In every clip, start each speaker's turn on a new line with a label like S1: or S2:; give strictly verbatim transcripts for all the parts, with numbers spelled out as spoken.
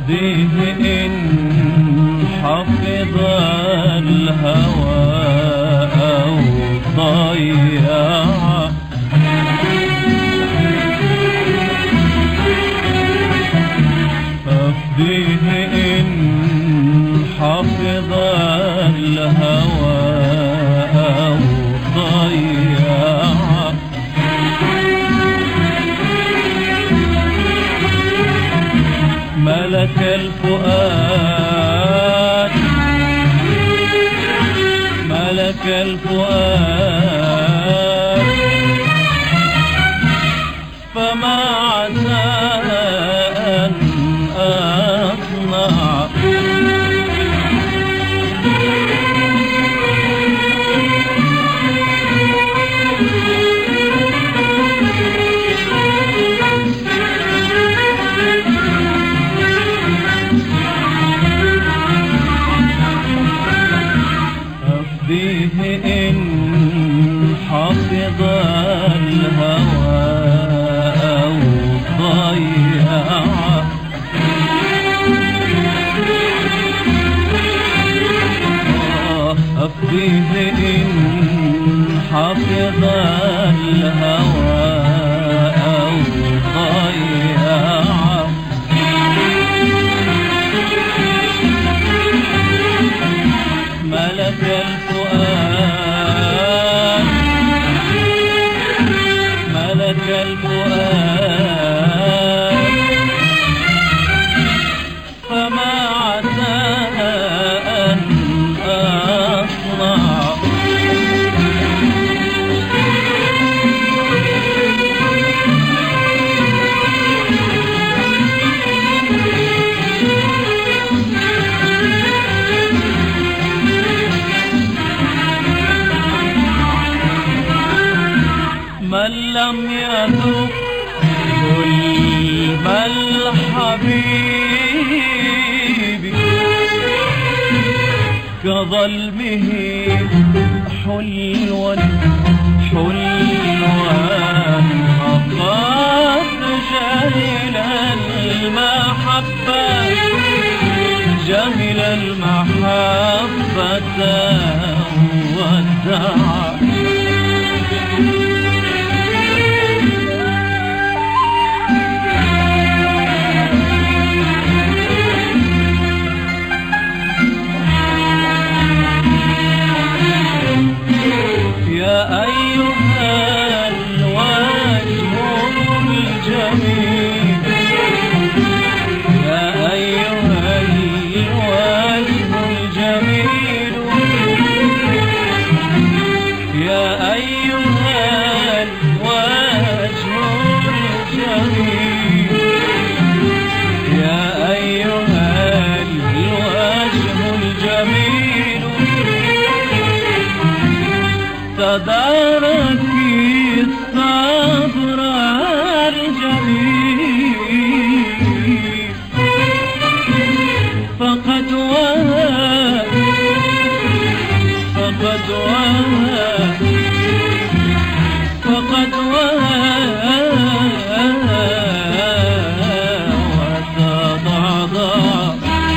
S1: أفديه إن حفظ الهوى أو ضيعه، أفديه إن حفظ الهوى أو ضيعه، ملك الفؤاد ملك الفؤاد فما عسى أن أصنع، أفديه إن حفظ الهوى أو ضيعه، أفديه إن حفظ الهوى أو ضيعه، ملك الفؤاد ملك الفؤاد فما عسى أن أصنع، من لم يذق ظلم الحبيب كظلمه حلوا حلوا، فقد جهل المحبة جهل المحبة وادعى، يا أيها الوجه الجميل يا أيها الوجه الجميل يا أيها الوجه الجميل يا أيها الوجه الجميل، تداركي الصبر الجميل، فقد وهى فقد وهى فقد وهى وتضعضع،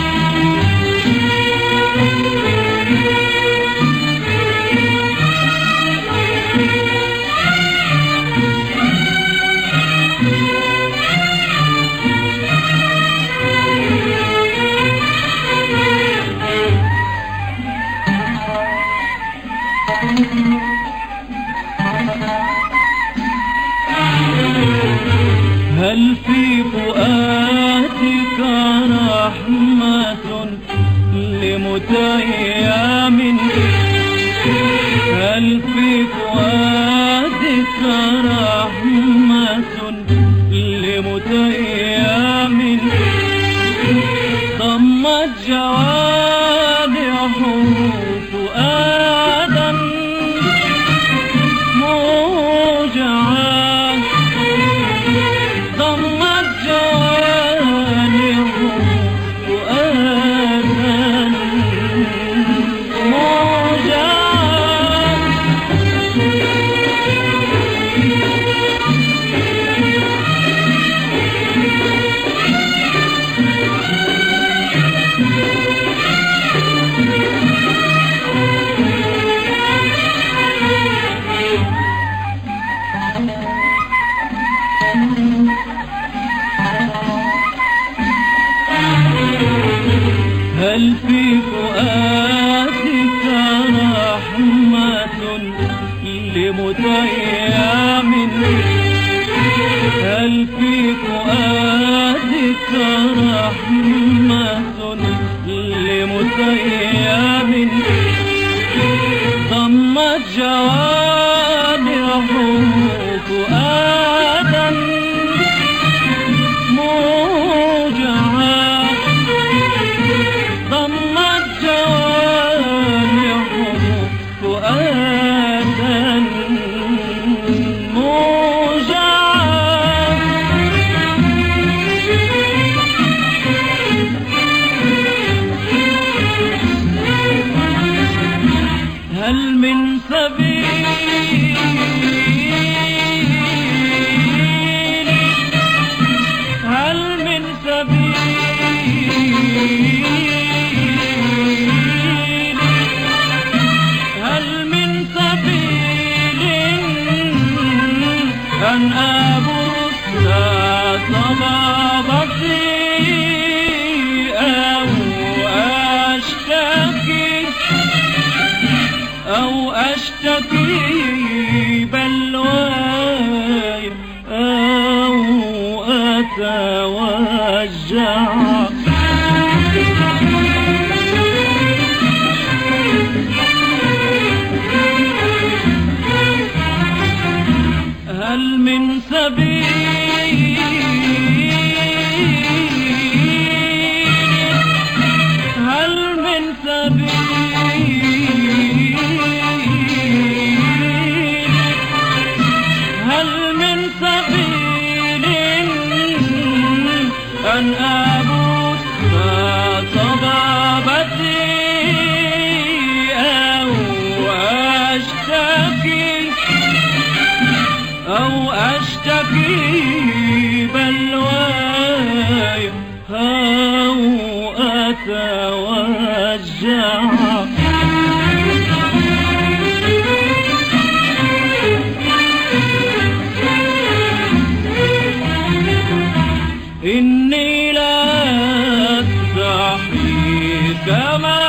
S1: هل في فؤادك رحمة لمتيم، هل في فؤادك رحمة لمتيم، ضمت جوانحه فؤادا موجعا، ضمت جوانحه فؤادا موجعا، هل في فؤادك رحمة لمتيم؟ هل في فؤادك رحمة لمتيم؟ ضمت جوامعه فؤادا موجعا، ضمت جوامعه فؤادا موجعا. هل من سبيل هل من سبيل هل من سبيل أن أبث صبابتي أو أشتكي أو أشتكي بلواي أو أتوجع؟ هل من سبيل هل من سبيل هل من سبيل أن أبث صبابتي أو أشتكي أو أشتكي بلواي أو أتوجع؟ إني لا أستحي كما